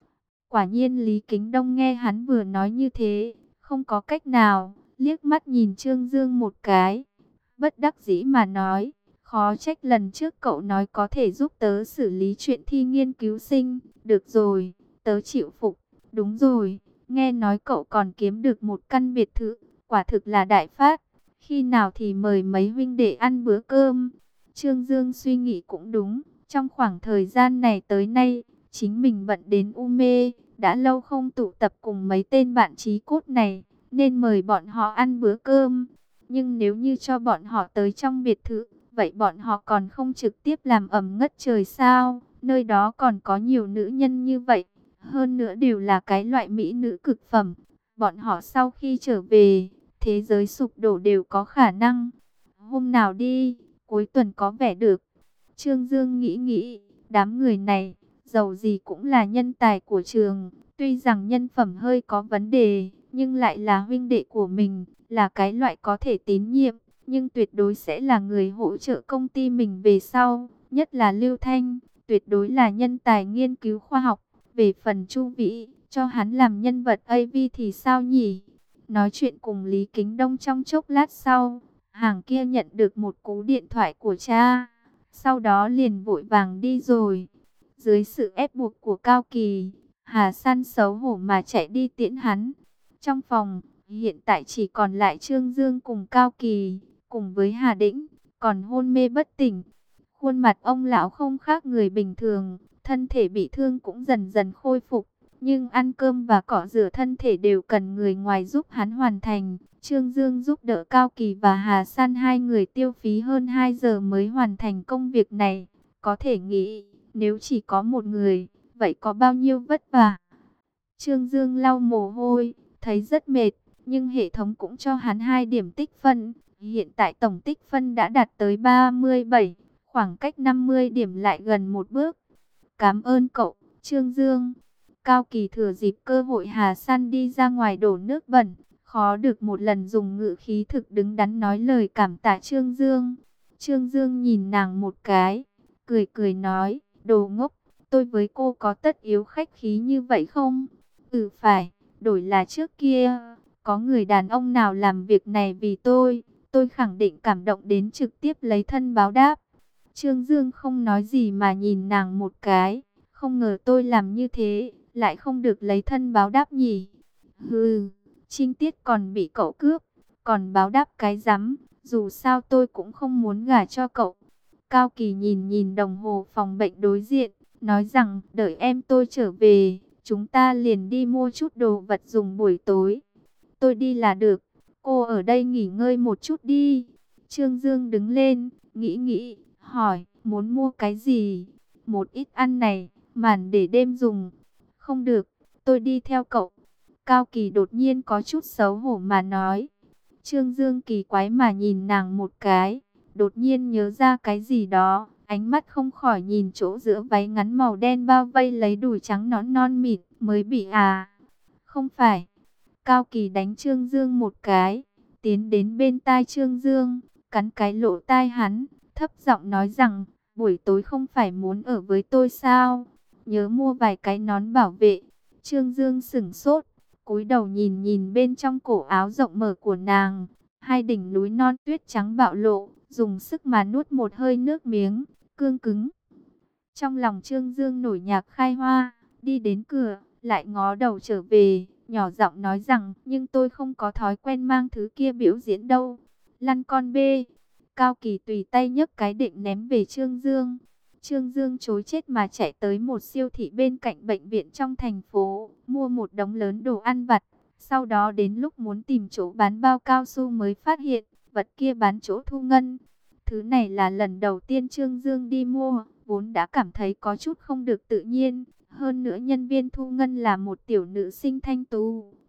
Quả nhiên Lý Kính Đông nghe hắn vừa nói như thế, không có cách nào, liếc mắt nhìn Trương Dương một cái, bất đắc dĩ mà nói, khó trách lần trước cậu nói có thể giúp tớ xử lý chuyện thi nghiên cứu sinh, được rồi, tớ chịu phục. Đúng rồi, nghe nói cậu còn kiếm được một căn biệt thự, quả thực là đại phát. Khi nào thì mời mấy huynh đệ ăn bữa cơm. Trương Dương suy nghĩ cũng đúng, trong khoảng thời gian này tới nay, chính mình bận đến u mê, đã lâu không tụ tập cùng mấy tên bạn chí cốt này, nên mời bọn họ ăn bữa cơm. Nhưng nếu như cho bọn họ tới trong biệt thự, vậy bọn họ còn không trực tiếp làm ẩm ngất trời sao? Nơi đó còn có nhiều nữ nhân như vậy, hơn nữa đều là cái loại mỹ nữ cực phẩm. Bọn họ sau khi trở về, thế giới sụp đổ đều có khả năng. Hôm nào đi, cuối tuần có vẻ được. Trương Dương nghĩ nghĩ, đám người này, dầu gì cũng là nhân tài của trường. Tuy rằng nhân phẩm hơi có vấn đề, nhưng lại là huynh đệ của mình, là cái loại có thể tín nhiệm. Nhưng tuyệt đối sẽ là người hỗ trợ công ty mình về sau, nhất là Lưu Thanh, tuyệt đối là nhân tài nghiên cứu khoa học. Về phần Chu Vĩ, cho hắn làm nhân vật AV thì sao nhỉ? Nói chuyện cùng Lý Kính Đông trong chốc lát sau, hàng kia nhận được một cú điện thoại của cha, sau đó liền vội vàng đi rồi. Dưới sự ép buộc của Cao Kỳ, Hà San xấu hổ mà chạy đi tiễn hắn. Trong phòng, hiện tại chỉ còn lại Trương Dương cùng Cao Kỳ, cùng với Hà Đĩnh, còn hôn mê bất tỉnh. Khuôn mặt ông lão không khác người bình thường, thân thể bị thương cũng dần dần khôi phục. Nhưng ăn cơm và cọ rửa thân thể đều cần người ngoài giúp hắn hoàn thành. Trương Dương giúp đỡ Cao Kỳ và Hà San hai người tiêu phí hơn 2 giờ mới hoàn thành công việc này. Có thể nghĩ, nếu chỉ có một người, vậy có bao nhiêu vất vả. Trương Dương lau mồ hôi, thấy rất mệt, nhưng hệ thống cũng cho hắn 2 điểm tích phân. Hiện tại tổng tích phân đã đạt tới 37, khoảng cách 50 điểm lại gần một bước. Cảm ơn cậu, Trương Dương. Cao Kỳ thừa dịp cơ hội Hà San đi ra ngoài đổ nước bẩn, khó được một lần dùng ngữ khí thực đứng đắn nói lời cảm tạ Trương Dương. Trương Dương nhìn nàng một cái, cười cười nói, đồ ngốc, tôi với cô có tất yếu khách khí như vậy không? Ừ phải, đổi là trước kia, có người đàn ông nào làm việc này vì tôi khẳng định cảm động đến trực tiếp lấy thân báo đáp. Trương Dương không nói gì mà nhìn nàng một cái, không ngờ tôi làm như thế, lại không được lấy thân báo đáp nhỉ. Hừ, Trinh Tiết còn bị cậu cướp, còn báo đáp cái rắm, dù sao tôi cũng không muốn gả cho cậu. Cao Kỳ nhìn nhìn đồng hồ phòng bệnh đối diện, nói rằng đợi em tôi trở về, chúng ta liền đi mua chút đồ vật dùng buổi tối. Tôi đi là được, cô ở đây nghỉ ngơi một chút đi. Trương Dương đứng lên, nghĩ nghĩ, hỏi, muốn mua cái gì? Một ít ăn này, màn để đêm dùng. Không được, tôi đi theo cậu. Cao Kỳ đột nhiên có chút xấu hổ mà nói. Trương Dương kỳ quái mà nhìn nàng một cái, đột nhiên nhớ ra cái gì đó, ánh mắt không khỏi nhìn chỗ giữa váy ngắn màu đen bao vây lấy đùi trắng nõn non mịn, mới bị à? Không phải. Cao Kỳ đánh Trương Dương một cái, tiến đến bên tai Trương Dương, cắn cái lỗ tai hắn, thấp giọng nói rằng, buổi tối không phải muốn ở với tôi sao? Nhớ mua vài cái nón bảo vệ. Trương Dương sững sốt, cúi đầu nhìn nhìn bên trong cổ áo rộng mở của nàng, hai đỉnh núi non tuyết trắng bạo lộ, dùng sức mà nuốt một hơi nước miếng, cương cứng. Trong lòng Trương Dương nổi nhạc khai hoa, đi đến cửa, lại ngó đầu trở về, nhỏ giọng nói rằng, nhưng tôi không có thói quen mang thứ kia biểu diễn đâu. Lăn con bê. Cao Kỳ tùy tay nhấc cái định ném về Trương Dương. Trương Dương chối chết mà chạy tới một siêu thị bên cạnh bệnh viện trong thành phố, mua một đống lớn đồ ăn vặt. Sau đó đến lúc muốn tìm chỗ bán bao cao su mới phát hiện, vật kia bán chỗ thu ngân. Thứ này là lần đầu tiên Trương Dương đi mua, vốn đã cảm thấy có chút không được tự nhiên. Hơn nữa nhân viên thu ngân là một tiểu nữ sinh thanh tú,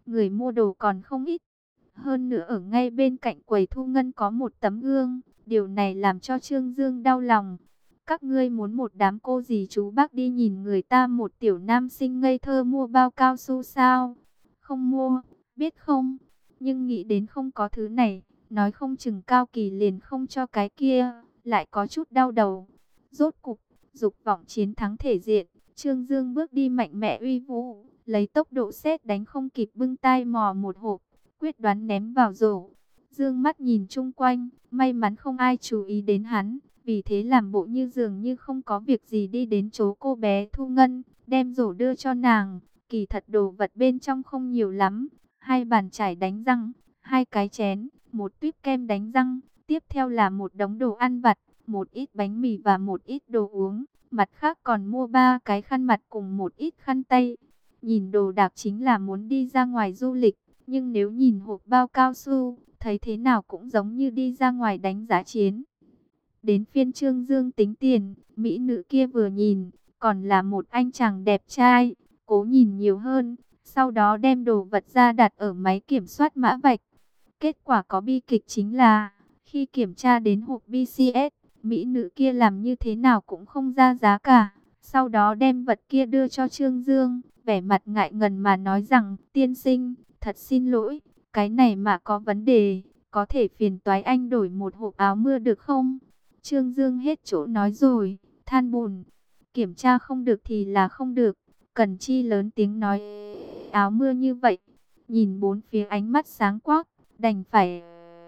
người mua đồ còn không ít. Hơn nữa ở ngay bên cạnh quầy thu ngân có một tấm gương, điều này làm cho Trương Dương đau lòng. Các ngươi muốn một đám cô dì chú bác đi nhìn người ta một tiểu nam sinh ngây thơ mua bao cao su sao? Không mua, biết không? Nhưng nghĩ đến không có thứ này, nói không chừng Cao Kỳ liền không cho cái kia, lại có chút đau đầu. Rốt cục, dục vọng chiến thắng thể diện, Trương Dương bước đi mạnh mẽ uy vũ, lấy tốc độ sét đánh không kịp bưng tay mò một hộp, quyết đoán ném vào rổ. Dương mắt nhìn chung quanh, may mắn không ai chú ý đến hắn, vì thế làm bộ như dường như không có việc gì đi đến chỗ cô bé Thu Ngân, đem rổ đưa cho nàng. Kỳ thật đồ vật bên trong không nhiều lắm, 2 bàn chải đánh răng, 2 cái chén, một tuýp kem đánh răng, tiếp theo là một đống đồ ăn vặt, một ít bánh mì và một ít đồ uống. Mặt khác còn mua 3 cái khăn mặt cùng một ít khăn tay. Nhìn đồ đạc chính là muốn đi ra ngoài du lịch, nhưng nếu nhìn hộp bao cao su, thấy thế nào cũng giống như đi ra ngoài đánh giá chiến. Đến phiên Trương Dương tính tiền, mỹ nữ kia vừa nhìn, còn là một anh chàng đẹp trai, cố nhìn nhiều hơn, sau đó đem đồ vật ra đặt ở máy kiểm soát mã vạch. Kết quả có bi kịch chính là, khi kiểm tra đến hộp BCS, mỹ nữ kia làm như thế nào cũng không ra giá cả. Sau đó đem vật kia đưa cho Trương Dương, vẻ mặt ngại ngần mà nói rằng, tiên sinh, thật xin lỗi, cái này mà có vấn đề, có thể phiền toái anh đổi một hộp áo mưa được không? Trương Dương hết chỗ nói rồi, than buồn, kiểm tra không được thì là không được, cần chi lớn tiếng nói áo mưa như vậy. Nhìn bốn phía ánh mắt sáng quắc, đành phải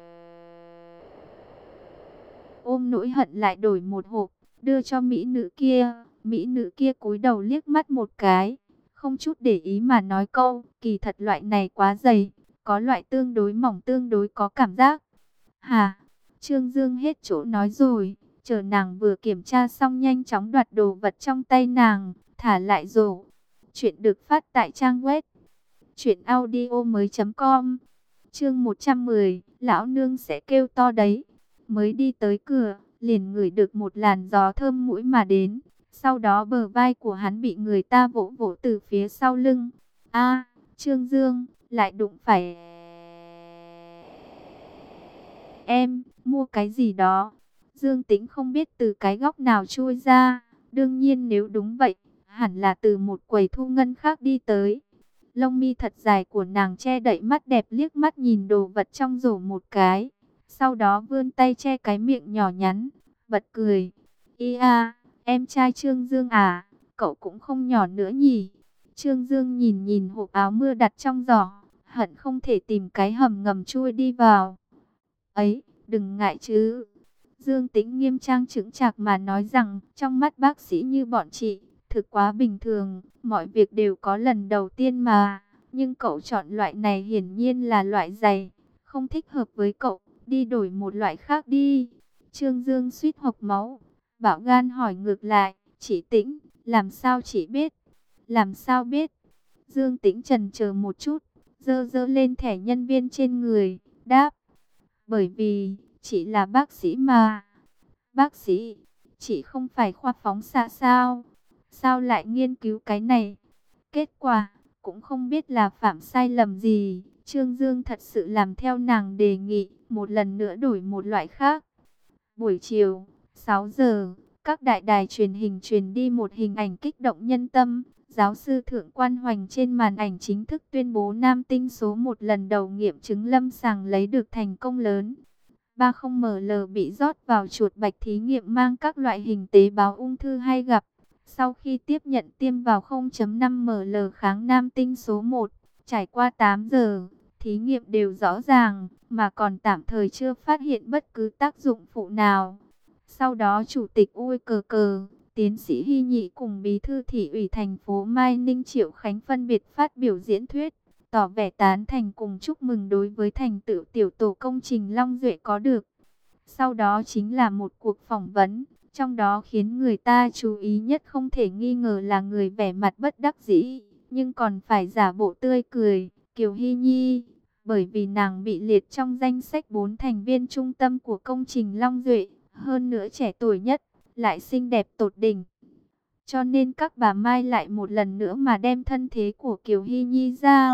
ôm nỗi hận lại đổi một hộp, đưa cho mỹ nữ kia. Mỹ nữ kia cúi đầu liếc mắt một cái, không chút để ý mà nói câu, kỳ thật loại này quá dày, có loại tương đối mỏng tương đối có cảm giác. Hà, Trương Dương hết chỗ nói rồi, chờ nàng vừa kiểm tra xong nhanh chóng đoạt đồ vật trong tay nàng, thả lại rổ. Chuyện được phát tại trang web truyệnaudiomoi.com. Chương 110, lão nương sẽ kêu to đấy. Mới đi tới cửa, liền ngửi được một làn gió thơm mũi mà đến. Sau đó bờ vai của hắn bị người ta vỗ vỗ từ phía sau lưng. A, Trương Dương, lại đụng phải em, mua cái gì đó. Dương Tĩnh không biết từ cái góc nào chui ra. Đương nhiên nếu đúng vậy, hẳn là từ một quầy thu ngân khác đi tới. Lông mi thật dài của nàng che đậy mắt đẹp, liếc mắt nhìn đồ vật trong rổ một cái. Sau đó vươn tay che cái miệng nhỏ nhắn, bật cười. Ia, em trai Trương Dương à, cậu cũng không nhỏ nữa nhỉ. Trương Dương nhìn nhìn hộp áo mưa đặt trong giỏ, hận không thể tìm cái hầm ngầm chui đi vào. Ấy, đừng ngại chứ. Dương Tĩnh nghiêm trang chững chạc mà nói rằng, trong mắt bác sĩ như bọn chị, thực quá bình thường, mọi việc đều có lần đầu tiên mà. Nhưng cậu chọn loại này hiển nhiên là loại dày, không thích hợp với cậu, đi đổi một loại khác đi. Trương Dương suýt hộc máu, bạo gan hỏi ngược lại, chị Tĩnh, làm sao chị biết? Làm sao biết? Dương Tĩnh chần chờ một chút, giơ giơ lên thẻ nhân viên trên người, đáp. Bởi vì, chị là bác sĩ mà. Bác sĩ, chị không phải khoa phóng xạ sao? Sao lại nghiên cứu cái này? Kết quả, cũng không biết là phạm sai lầm gì. Trương Dương thật sự làm theo nàng đề nghị, một lần nữa đổi một loại khác. Buổi chiều, 6 giờ, các đại đài truyền hình truyền đi một hình ảnh kích động nhân tâm. Giáo sư Thượng Quan Hoành trên màn ảnh chính thức tuyên bố nam tinh số 1 lần đầu nghiệm chứng lâm sàng lấy được thành công lớn. 30ml bị rót vào chuột bạch thí nghiệm mang các loại hình tế bào ung thư hay gặp. Sau khi tiếp nhận tiêm vào 0,5ml kháng nam tinh số 1, trải qua 8 giờ, thí nghiệm đều rõ ràng, mà còn tạm thời chưa phát hiện bất cứ tác dụng phụ nào. Sau đó Chủ tịch UICC, tiến sĩ Hy Nhị cùng Bí thư Thị ủy thành phố Mai Ninh Triệu Khánh phân biệt phát biểu diễn thuyết, tỏ vẻ tán thành cùng chúc mừng đối với thành tựu tiểu tổ công trình Long Duệ có được. Sau đó chính là một cuộc phỏng vấn, trong đó khiến người ta chú ý nhất không thể nghi ngờ là người vẻ mặt bất đắc dĩ, nhưng còn phải giả bộ tươi cười, Kiều Hy Nhi, bởi vì nàng bị liệt trong danh sách 4 thành viên trung tâm của công trình Long Duệ, hơn nữa trẻ tuổi nhất, lại xinh đẹp tột đỉnh. Cho nên các bà Mai lại một lần nữa mà đem thân thế của Kiều Hy Nhi ra.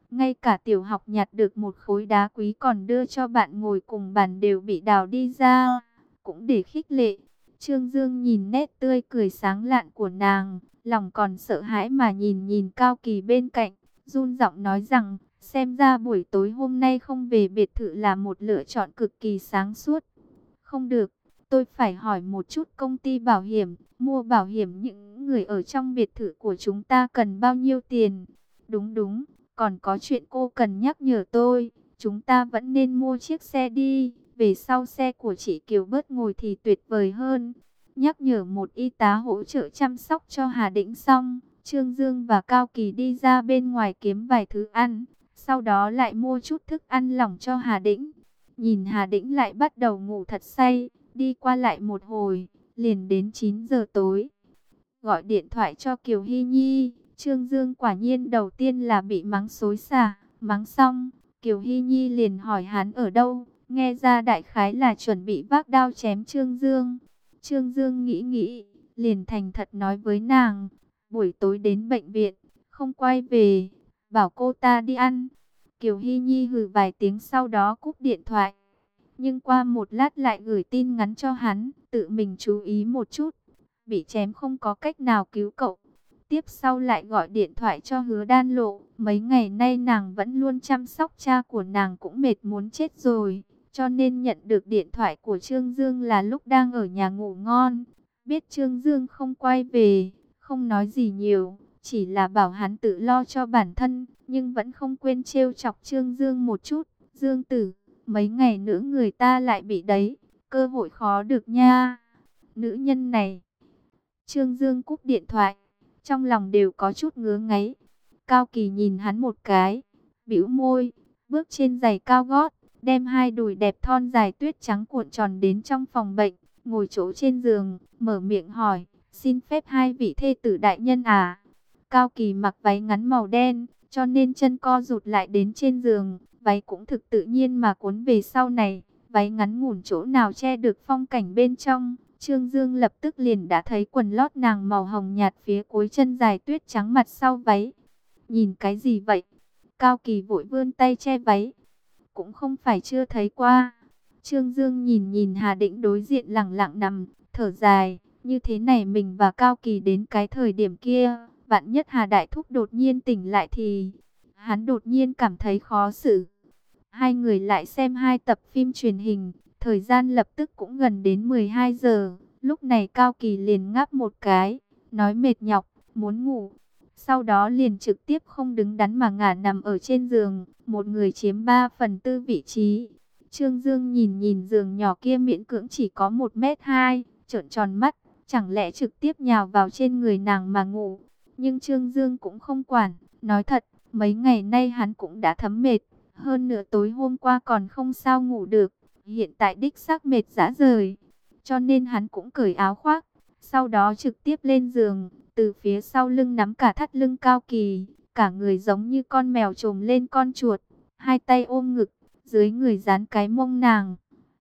Ngay cả tiểu học nhặt được một khối đá quý còn đưa cho bạn ngồi cùng bàn đều bị đào đi ra, cũng để khích lệ. Trương Dương nhìn nét tươi cười sáng lạn của nàng, lòng còn sợ hãi mà nhìn nhìn Cao Kỳ bên cạnh, run giọng nói rằng, xem ra buổi tối hôm nay không về biệt thự là một lựa chọn cực kỳ sáng suốt. Không được, tôi phải hỏi một chút công ty bảo hiểm, mua bảo hiểm những người ở trong biệt thự của chúng ta cần bao nhiêu tiền? Đúng đúng, còn có chuyện cô cần nhắc nhở tôi, chúng ta vẫn nên mua chiếc xe đi, về sau xe của chị Kiều bớt ngồi thì tuyệt vời hơn. Nhắc nhở một y tá hỗ trợ chăm sóc cho Hà Đĩnh xong, Trương Dương và Cao Kỳ đi ra bên ngoài kiếm vài thứ ăn, sau đó lại mua chút thức ăn lỏng cho Hà Đĩnh. Nhìn Hà Đĩnh lại bắt đầu ngủ thật say, đi qua lại một hồi, liền đến 9 giờ tối. Gọi điện thoại cho Kiều Hy Nhi, Trương Dương quả nhiên đầu tiên là bị mắng xối xả, mắng xong, Kiều Hy Nhi liền hỏi hắn ở đâu, nghe ra đại khái là chuẩn bị vác đao chém Trương Dương. Trương Dương nghĩ nghĩ, liền thành thật nói với nàng, buổi tối đến bệnh viện, không quay về, bảo cô ta đi ăn. Kiều Hy Nhi hừ vài tiếng sau đó cúp điện thoại. Nhưng qua một lát lại gửi tin ngắn cho hắn, tự mình chú ý một chút. Bị chém không có cách nào cứu cậu. Tiếp sau lại gọi điện thoại cho Hứa Đan Lộ. Mấy ngày nay nàng vẫn luôn chăm sóc cha của nàng cũng mệt muốn chết rồi. Cho nên nhận được điện thoại của Trương Dương là lúc đang ở nhà ngủ ngon. Biết Trương Dương không quay về, không nói gì nhiều, chỉ là bảo hắn tự lo cho bản thân, nhưng vẫn không quên trêu chọc Trương Dương một chút. Dương tử, mấy ngày nữa người ta lại bị đấy, cơ hội khó được nha. Nữ nhân này. Trương Dương cúp điện thoại, trong lòng đều có chút ngứa ngáy. Cao Kỳ nhìn hắn một cái, bĩu môi, bước trên giày cao gót, đem hai đùi đẹp thon dài tuyết trắng cuộn tròn đến trong phòng bệnh, ngồi chỗ trên giường, mở miệng hỏi, xin phép hai vị thê tử đại nhân à. Cao Kỳ mặc váy ngắn màu đen, cho nên chân co rụt lại đến trên giường, váy cũng thực tự nhiên mà cuốn về sau này, váy ngắn ngủn chỗ nào che được phong cảnh bên trong. Trương Dương lập tức liền đã thấy quần lót nàng màu hồng nhạt phía cuối chân dài tuyết trắng mặt sau váy. Nhìn cái gì vậy? Cao Kỳ vội vươn tay che váy. Cũng không phải chưa thấy qua. Trương Dương nhìn nhìn Hà Đĩnh đối diện lẳng lặng nằm, thở dài. Như thế này mình và Cao Kỳ đến cái thời điểm kia, vạn nhất Hà Đại Thúc đột nhiên tỉnh lại thì hắn đột nhiên cảm thấy khó xử. Hai người lại xem hai tập phim truyền hình, thời gian lập tức cũng gần đến 12 giờ. Lúc này Cao Kỳ liền ngáp một cái, nói mệt nhọc, muốn ngủ. Sau đó liền trực tiếp không đứng đắn mà ngả nằm ở trên giường, một người chiếm 3/4 vị trí. Trương Dương nhìn nhìn giường nhỏ kia miễn cưỡng chỉ có 1m2, trợn tròn mắt, chẳng lẽ trực tiếp nhào vào trên người nàng mà ngủ. Nhưng Trương Dương cũng không quản, nói thật, mấy ngày nay hắn cũng đã thấm mệt. Hơn nữa tối hôm qua còn không sao ngủ được, hiện tại đích xác mệt rã rời. Cho nên hắn cũng cởi áo khoác, sau đó trực tiếp lên giường, từ phía sau lưng nắm cả thắt lưng Cao Kỳ, cả người giống như con mèo trồm lên con chuột, hai tay ôm ngực, dưới người dán cái mông nàng.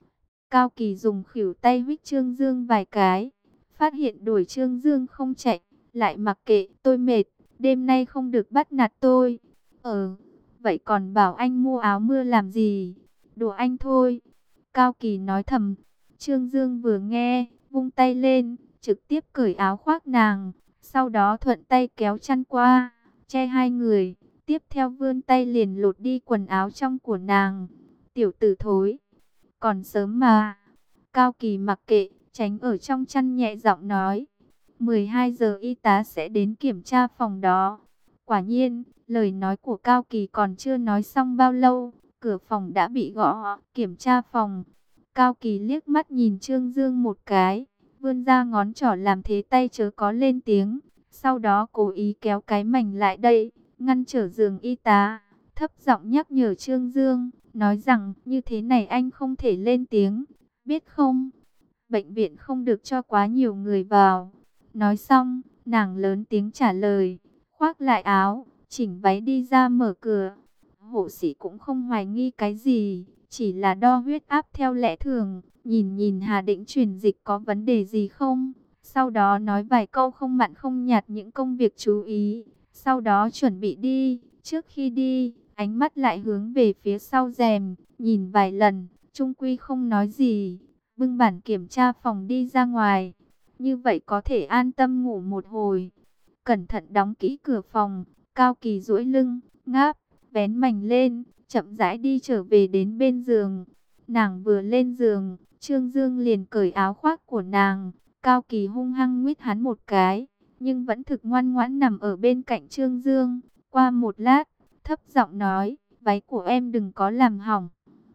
Cao Kỳ dùng khuỷu tay huých Trương Dương vài cái, phát hiện đuổi Trương Dương không chạy, lại mặc kệ, tôi mệt, đêm nay không được bắt nạt tôi. Vậy còn bảo anh mua áo mưa làm gì? Đùa anh thôi. Cao Kỳ nói thầm. Trương Dương vừa nghe, vung tay lên, trực tiếp cởi áo khoác nàng. Sau đó thuận tay kéo chăn qua, che hai người. Tiếp theo vươn tay liền lột đi quần áo trong của nàng. Tiểu tử thối, còn sớm mà. Cao Kỳ mặc kệ, tránh ở trong chăn nhẹ giọng nói. 12 giờ y tá sẽ đến kiểm tra phòng đó. Quả nhiên, lời nói của Cao Kỳ còn chưa nói xong bao lâu, cửa phòng đã bị gõ. Kiểm tra phòng. Cao Kỳ liếc mắt nhìn Trương Dương một cái, vươn ra ngón trỏ làm thế tay chớ có lên tiếng. Sau đó cố ý kéo cái mảnh lại đây, ngăn trở giường y tá, thấp giọng nhắc nhở Trương Dương, nói rằng như thế này anh không thể lên tiếng, biết không? Bệnh viện không được cho quá nhiều người vào. Nói xong, nàng lớn tiếng trả lời, khoác lại áo, chỉnh váy đi ra mở cửa. Hộ sĩ cũng không hoài nghi cái gì, chỉ là đo huyết áp theo lẽ thường, nhìn nhìn Hà Đĩnh truyền dịch có vấn đề gì không. Sau đó nói vài câu không mặn không nhạt những công việc chú ý, sau đó chuẩn bị đi. Trước khi đi, ánh mắt lại hướng về phía sau rèm, nhìn vài lần, chung quy không nói gì, bưng bản kiểm tra phòng đi ra ngoài. Như vậy có thể an tâm ngủ một hồi. Cẩn thận đóng kỹ cửa phòng, Cao Kỳ duỗi lưng, ngáp, vén mành lên, chậm rãi đi trở về đến bên giường. Nàng vừa lên giường, Trương Dương liền cởi áo khoác của nàng. Cao Kỳ hung hăng nguýt hắn một cái, nhưng vẫn thực ngoan ngoãn nằm ở bên cạnh Trương Dương. Qua một lát, thấp giọng nói, váy của em đừng có làm hỏng.